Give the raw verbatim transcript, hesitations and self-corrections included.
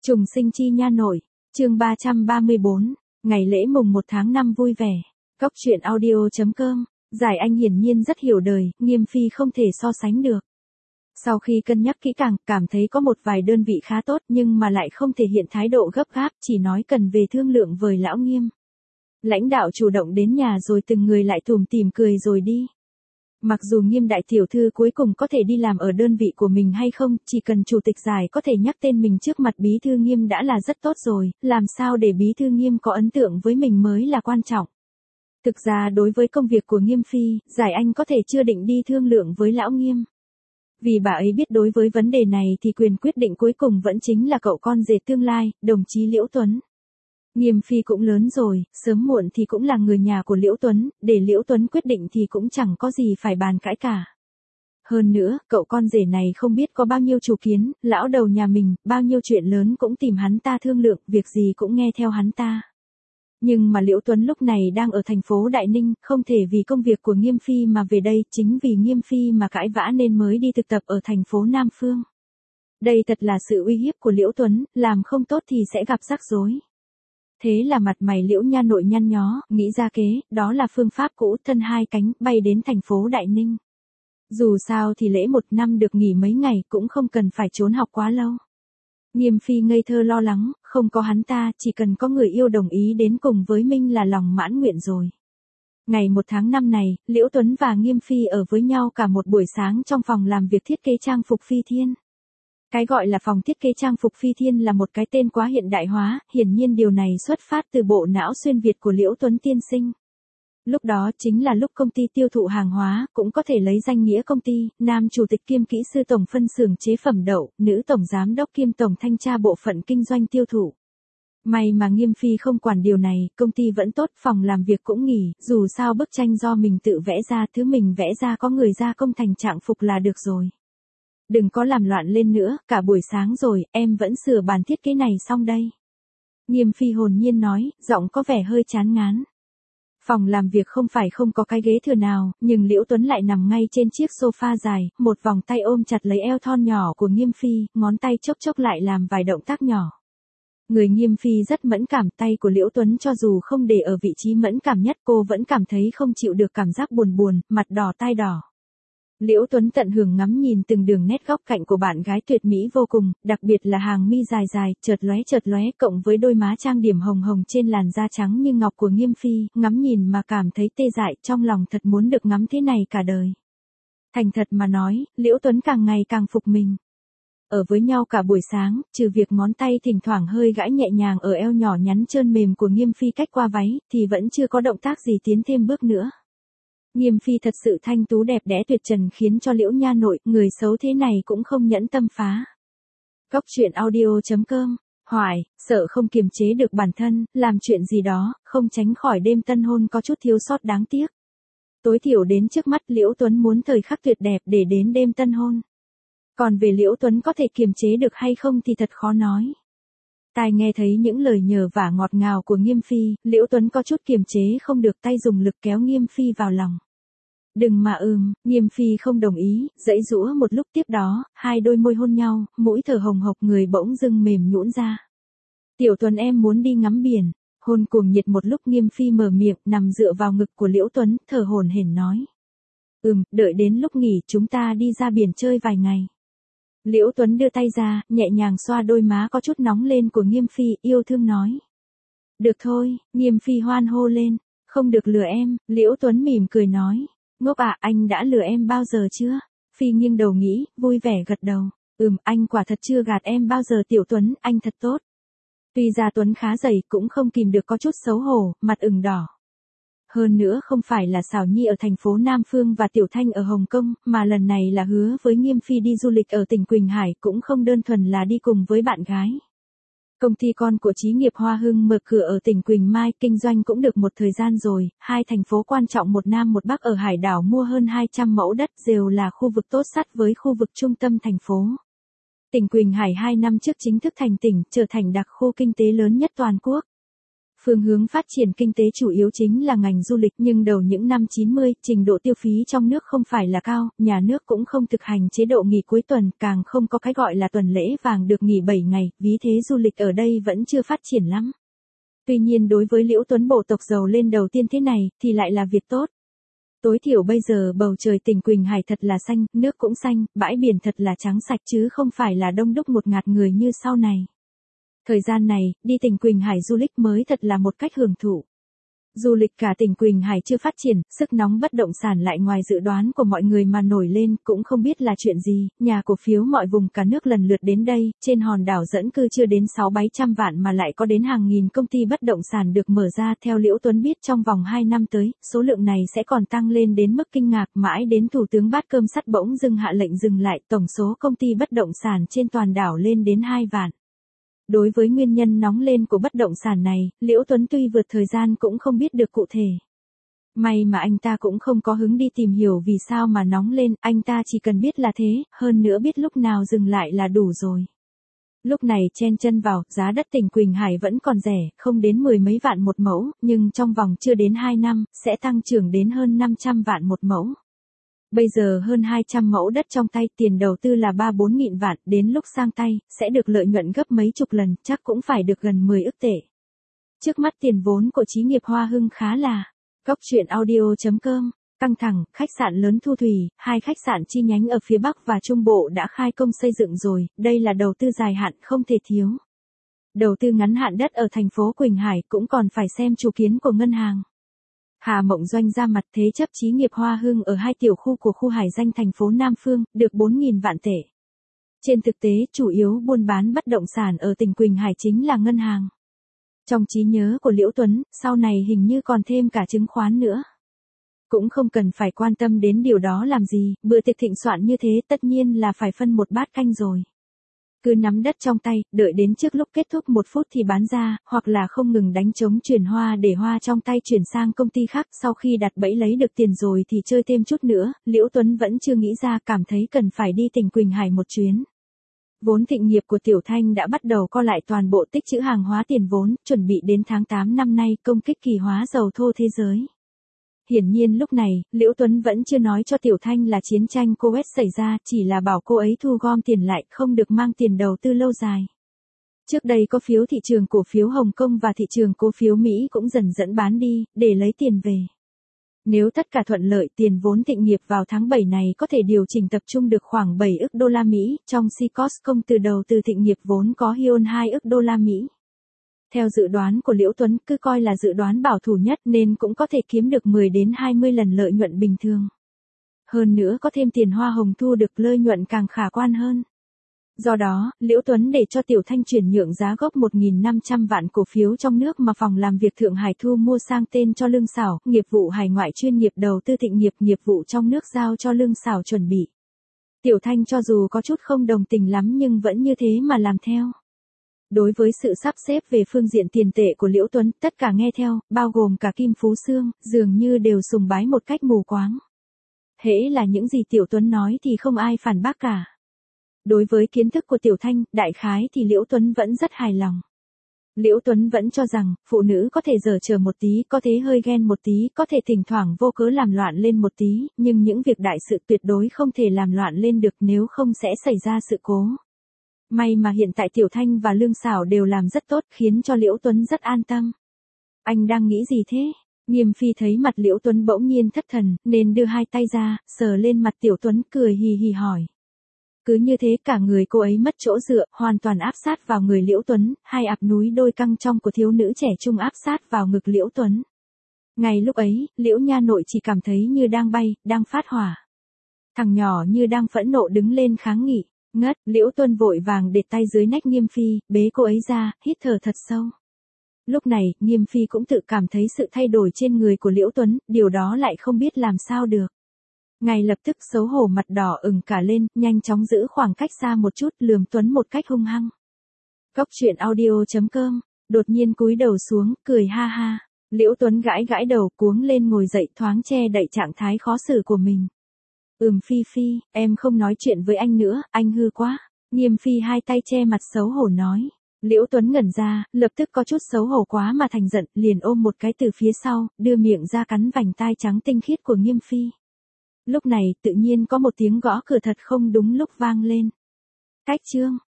Trùng sinh chi nha nội, chương ba trăm ba mươi bốn, ngày lễ mùng một tháng năm vui vẻ. Cóc truyện audio chấm com, Giải Anh hiển nhiên rất hiểu đời, Nghiêm Phi không thể so sánh được. Sau khi cân nhắc kỹ càng, cảm thấy có một vài đơn vị khá tốt nhưng mà lại không thể hiện thái độ gấp gáp, chỉ nói cần về thương lượng với lão Nghiêm. Lãnh đạo chủ động đến nhà rồi từng người lại tủm tỉm cười rồi đi. Mặc dù Nghiêm đại tiểu thư cuối cùng có thể đi làm ở đơn vị của mình hay không, chỉ cần chủ tịch giải có thể nhắc tên mình trước mặt bí thư Nghiêm đã là rất tốt rồi, làm sao để bí thư Nghiêm có ấn tượng với mình mới là quan trọng. Thực ra đối với công việc của Nghiêm Phi, Giải Anh có thể chưa định đi thương lượng với lão Nghiêm. Vì bà ấy biết đối với vấn đề này thì quyền quyết định cuối cùng vẫn chính là cậu con rể tương lai, đồng chí Liễu Tuấn. Nghiêm Phi cũng lớn rồi, sớm muộn thì cũng là người nhà của Liễu Tuấn, để Liễu Tuấn quyết định thì cũng chẳng có gì phải bàn cãi cả. Hơn nữa, cậu con rể này không biết có bao nhiêu chủ kiến, lão đầu nhà mình, bao nhiêu chuyện lớn cũng tìm hắn ta thương lượng, việc gì cũng nghe theo hắn ta. Nhưng mà Liễu Tuấn lúc này đang ở thành phố Đại Ninh, không thể vì công việc của Nghiêm Phi mà về đây, chính vì Nghiêm Phi mà cãi vã nên mới đi thực tập ở thành phố Nam Phương. Đây thật là sự uy hiếp của Liễu Tuấn, làm không tốt thì sẽ gặp rắc rối. Thế là mặt mày Liễu nha nội nhăn nhó, nghĩ ra kế, đó là phương pháp cũ, thân hai cánh, bay đến thành phố Đại Ninh. Dù sao thì lễ một năm được nghỉ mấy ngày cũng không cần phải trốn học quá lâu. Nghiêm Phi ngây thơ lo lắng, không có hắn ta, chỉ cần có người yêu đồng ý đến cùng với Minh là lòng mãn nguyện rồi. Ngày một tháng năm này, Liễu Tuấn và Nghiêm Phi ở với nhau cả một buổi sáng trong phòng làm việc thiết kế trang phục Phi Thiên. Cái gọi là phòng thiết kế trang phục Phi Thiên là một cái tên quá hiện đại hóa, hiển nhiên điều này xuất phát từ bộ não xuyên Việt của Liễu Tuấn tiên sinh. Lúc đó chính là lúc công ty tiêu thụ hàng hóa, cũng có thể lấy danh nghĩa công ty, nam chủ tịch kiêm kỹ sư tổng phân xưởng chế phẩm đậu, nữ tổng giám đốc kiêm tổng thanh tra bộ phận kinh doanh tiêu thụ. May mà Nghiêm Phi không quản điều này, công ty vẫn tốt, phòng làm việc cũng nghỉ, dù sao bức tranh do mình tự vẽ ra, thứ mình vẽ ra có người gia công thành trạng phục là được rồi. Đừng có làm loạn lên nữa, cả buổi sáng rồi, em vẫn sửa bản thiết kế này xong đây. Nghiêm Phi hồn nhiên nói, giọng có vẻ hơi chán ngán. Phòng làm việc không phải không có cái ghế thừa nào, nhưng Liễu Tuấn lại nằm ngay trên chiếc sofa dài, một vòng tay ôm chặt lấy eo thon nhỏ của Nghiêm Phi, ngón tay chốc chốc lại làm vài động tác nhỏ. Người Nghiêm Phi rất mẫn cảm, tay của Liễu Tuấn cho dù không để ở vị trí mẫn cảm nhất cô vẫn cảm thấy không chịu được cảm giác buồn buồn, mặt đỏ tai đỏ. Liễu Tuấn tận hưởng ngắm nhìn từng đường nét góc cạnh của bạn gái tuyệt mỹ vô cùng, đặc biệt là hàng mi dài dài, chợt lóe chợt lóe cộng với đôi má trang điểm hồng hồng trên làn da trắng như ngọc của Nghiêm Phi, ngắm nhìn mà cảm thấy tê dại, trong lòng thật muốn được ngắm thế này cả đời. Thành thật mà nói, Liễu Tuấn càng ngày càng phục mình. Ở với nhau cả buổi sáng, trừ việc ngón tay thỉnh thoảng hơi gãi nhẹ nhàng ở eo nhỏ nhắn trơn mềm của Nghiêm Phi cách qua váy, thì vẫn chưa có động tác gì tiến thêm bước nữa. Nghiêm Phi thật sự thanh tú đẹp đẽ tuyệt trần khiến cho Liễu nha nội, người xấu thế này cũng không nhẫn tâm phá. Cóc truyện audio chấm com, Hoài, sợ không kiềm chế được bản thân, làm chuyện gì đó, không tránh khỏi đêm tân hôn có chút thiếu sót đáng tiếc. Tối thiểu đến trước mắt Liễu Tuấn muốn thời khắc tuyệt đẹp để đến đêm tân hôn. Còn về Liễu Tuấn có thể kiềm chế được hay không thì thật khó nói. Tai nghe thấy những lời nhờ vả ngọt ngào của Nghiêm Phi, Liễu Tuấn có chút kiềm chế không được, tay dùng lực kéo Nghiêm Phi vào lòng. Đừng mà ừm, Nghiêm Phi không đồng ý, giãy giũa một lúc tiếp đó, hai đôi môi hôn nhau, mũi thở hồng hộc, người bỗng dưng mềm nhũn ra. Tiểu Tuấn em muốn đi ngắm biển, hôn cuồng nhiệt một lúc Nghiêm Phi mở miệng, nằm dựa vào ngực của Liễu Tuấn, thở hổn hển nói. Ừm, đợi đến lúc nghỉ chúng ta đi ra biển chơi vài ngày. Liễu Tuấn đưa tay ra, nhẹ nhàng xoa đôi má có chút nóng lên của Nghiêm Phi, yêu thương nói. Được thôi, Nghiêm Phi hoan hô lên, không được lừa em, Liễu Tuấn mỉm cười nói. Ngốc à, anh đã lừa em bao giờ chưa? Phi nghiêng đầu nghĩ, vui vẻ gật đầu. Ừm, anh quả thật chưa gạt em bao giờ Tiểu Tuấn, anh thật tốt. Tuy ra Tuấn khá dày, cũng không kìm được có chút xấu hổ, mặt ửng đỏ. Hơn nữa không phải là Sảo Nhi ở thành phố Nam Phương và Tiểu Thanh ở Hồng Kông, mà lần này là hứa với Nghiêm Phi đi du lịch ở tỉnh Quỳnh Hải, cũng không đơn thuần là đi cùng với bạn gái. Công ty con của Chí nghiệp Hoa Hưng mở cửa ở tỉnh Quỳnh Mai, kinh doanh cũng được một thời gian rồi, hai thành phố quan trọng một Nam một Bắc ở Hải đảo mua hơn hai trăm mẫu đất, đều là khu vực tốt sắt với khu vực trung tâm thành phố. Tỉnh Quỳnh Hải hai năm trước chính thức thành tỉnh, trở thành đặc khu kinh tế lớn nhất toàn quốc. Phương hướng phát triển kinh tế chủ yếu chính là ngành du lịch, nhưng đầu những năm chín mươi, trình độ tiêu phí trong nước không phải là cao, nhà nước cũng không thực hành chế độ nghỉ cuối tuần, càng không có cái gọi là tuần lễ vàng được nghỉ bảy ngày, ví thế du lịch ở đây vẫn chưa phát triển lắm. Tuy nhiên đối với Liễu Tuấn bộ tộc giàu lên đầu tiên thế này, thì lại là việc tốt. Tối thiểu bây giờ bầu trời tỉnh Quỳnh Hải thật là xanh, nước cũng xanh, bãi biển thật là trắng sạch chứ không phải là đông đúc một ngạt người như sau này. Thời gian này, đi tỉnh Quỳnh Hải du lịch mới thật là một cách hưởng thụ. Du lịch cả tỉnh Quỳnh Hải chưa phát triển, sức nóng bất động sản lại ngoài dự đoán của mọi người mà nổi lên, cũng không biết là chuyện gì, nhà cổ phiếu mọi vùng cả nước lần lượt đến đây, trên hòn đảo dẫn cư chưa đến sáu bảy trăm vạn mà lại có đến hàng nghìn công ty bất động sản được mở ra. Theo Liễu Tuấn biết trong vòng hai năm tới, số lượng này sẽ còn tăng lên đến mức kinh ngạc, mãi đến Thủ tướng Bát Cơm Sắt bỗng dưng hạ lệnh dừng lại, tổng số công ty bất động sản trên toàn đảo lên đến hai vạn. Đối với nguyên nhân nóng lên của bất động sản này, Liễu Tuấn tuy vượt thời gian cũng không biết được cụ thể. May mà anh ta cũng không có hứng đi tìm hiểu vì sao mà nóng lên, anh ta chỉ cần biết là thế, hơn nữa biết lúc nào dừng lại là đủ rồi. Lúc này chen chân vào, giá đất tỉnh Quỳnh Hải vẫn còn rẻ, không đến mười mấy vạn một mẫu, nhưng trong vòng chưa đến hai năm, sẽ tăng trưởng đến hơn năm trăm vạn một mẫu. Bây giờ hơn hai trăm mẫu đất trong tay, tiền đầu tư là ba bốn nghìn vạn, đến lúc sang tay, sẽ được lợi nhuận gấp mấy chục lần, chắc cũng phải được gần mười ức tệ. Trước mắt tiền vốn của Chí nghiệp Hoa Hưng khá là. Cóc truyện audio chấm com, căng thẳng, khách sạn lớn Thu Thủy, hai khách sạn chi nhánh ở phía Bắc và Trung Bộ đã khai công xây dựng rồi, đây là đầu tư dài hạn không thể thiếu. Đầu tư ngắn hạn đất ở thành phố Quỳnh Hải cũng còn phải xem chủ kiến của ngân hàng. Hà Mộng Doanh ra mặt thế chấp Chí nghiệp Hoa Hưng ở hai tiểu khu của khu Hải Danh thành phố Nam Phương, được bốn nghìn vạn tệ. Trên thực tế, chủ yếu buôn bán bất động sản ở tỉnh Quỳnh Hải chính là ngân hàng. Trong trí nhớ của Liễu Tuấn, sau này hình như còn thêm cả chứng khoán nữa. Cũng không cần phải quan tâm đến điều đó làm gì, bữa tiệc thịnh soạn như thế tất nhiên là phải phân một bát canh rồi. Cứ nắm đất trong tay, đợi đến trước lúc kết thúc một phút thì bán ra, hoặc là không ngừng đánh trống chuyển hoa để hoa trong tay chuyển sang công ty khác. Sau khi đặt bẫy lấy được tiền rồi thì chơi thêm chút nữa, Liễu Tuấn vẫn chưa nghĩ ra, cảm thấy cần phải đi tỉnh Quỳnh Hải một chuyến. Vốn thịnh nghiệp của Tiểu Thanh đã bắt đầu co lại toàn bộ tích trữ hàng hóa tiền vốn, chuẩn bị đến tháng tám năm nay công kích kỳ hóa dầu thô thế giới. Hiển nhiên lúc này, Liễu Tuấn vẫn chưa nói cho Tiểu Thanh là chiến tranh Coes xảy ra, chỉ là bảo cô ấy thu gom tiền lại, không được mang tiền đầu tư lâu dài. Trước đây có phiếu thị trường cổ phiếu Hồng Kông và thị trường cổ phiếu Mỹ cũng dần dẫn bán đi, để lấy tiền về. Nếu tất cả thuận lợi, tiền vốn thịnh nghiệp vào tháng bảy này có thể điều chỉnh tập trung được khoảng bảy ức đô la Mỹ, trong Costco từ đầu từ thịnh nghiệp vốn có Hyun hai ức đô la Mỹ. Theo dự đoán của Liễu Tuấn, cứ coi là dự đoán bảo thủ nhất nên cũng có thể kiếm được mười đến hai mươi lần lợi nhuận bình thường. Hơn nữa có thêm tiền hoa hồng thu được lợi nhuận càng khả quan hơn. Do đó, Liễu Tuấn để cho Tiểu Thanh chuyển nhượng giá gốc một nghìn năm trăm vạn cổ phiếu trong nước mà phòng làm việc Thượng Hải thu mua sang tên cho Lương Xảo, nghiệp vụ hải ngoại chuyên nghiệp đầu tư thịnh nghiệp, nghiệp vụ trong nước giao cho Lương Xảo chuẩn bị. Tiểu Thanh cho dù có chút không đồng tình lắm nhưng vẫn như thế mà làm theo. Đối với sự sắp xếp về phương diện tiền tệ của Liễu Tuấn, tất cả nghe theo, bao gồm cả Kim Phú Sương, dường như đều sùng bái một cách mù quáng. Hễ là những gì Tiểu Tuấn nói thì không ai phản bác cả. Đối với kiến thức của Tiểu Thanh, đại khái thì Liễu Tuấn vẫn rất hài lòng. Liễu Tuấn vẫn cho rằng, phụ nữ có thể giở chờ một tí, có thể hơi ghen một tí, có thể thỉnh thoảng vô cớ làm loạn lên một tí, nhưng những việc đại sự tuyệt đối không thể làm loạn lên được, nếu không sẽ xảy ra sự cố. May mà hiện tại Tiểu Thanh và Lương Xảo đều làm rất tốt, khiến cho Liễu Tuấn rất an tâm. Anh đang nghĩ gì thế? Nghiêm Phi thấy mặt Liễu Tuấn bỗng nhiên thất thần, nên đưa hai tay ra, sờ lên mặt Tiểu Tuấn cười hì hì hỏi. Cứ như thế cả người cô ấy mất chỗ dựa, hoàn toàn áp sát vào người Liễu Tuấn, hai ạp núi đôi căng trong của thiếu nữ trẻ trung áp sát vào ngực Liễu Tuấn. Ngay lúc ấy, Liễu nha nội chỉ cảm thấy như đang bay, đang phát hỏa. Thằng nhỏ như đang phẫn nộ đứng lên kháng nghị. Ngất, Liễu Tuấn vội vàng để tay dưới nách Nghiêm Phi, bế cô ấy ra, hít thở thật sâu. Lúc này, Nghiêm Phi cũng tự cảm thấy sự thay đổi trên người của Liễu Tuấn, điều đó lại không biết làm sao được. Ngay lập tức xấu hổ mặt đỏ ửng cả lên, nhanh chóng giữ khoảng cách xa một chút, lườm Tuấn một cách hung hăng. Cóc truyện audio chấm com, đột nhiên cúi đầu xuống, cười ha ha. Liễu Tuấn gãi gãi đầu, cuống lên ngồi dậy, thoáng che đậy trạng thái khó xử của mình. Ừm Phi Phi, em không nói chuyện với anh nữa, anh hư quá. Nghiêm Phi hai tay che mặt xấu hổ nói. Liễu Tuấn ngẩn ra, lập tức có chút xấu hổ quá mà thành giận, liền ôm một cái từ phía sau, đưa miệng ra cắn vành tai trắng tinh khiết của Nghiêm Phi. Lúc này, tự nhiên có một tiếng gõ cửa thật không đúng lúc vang lên. Cách Trương,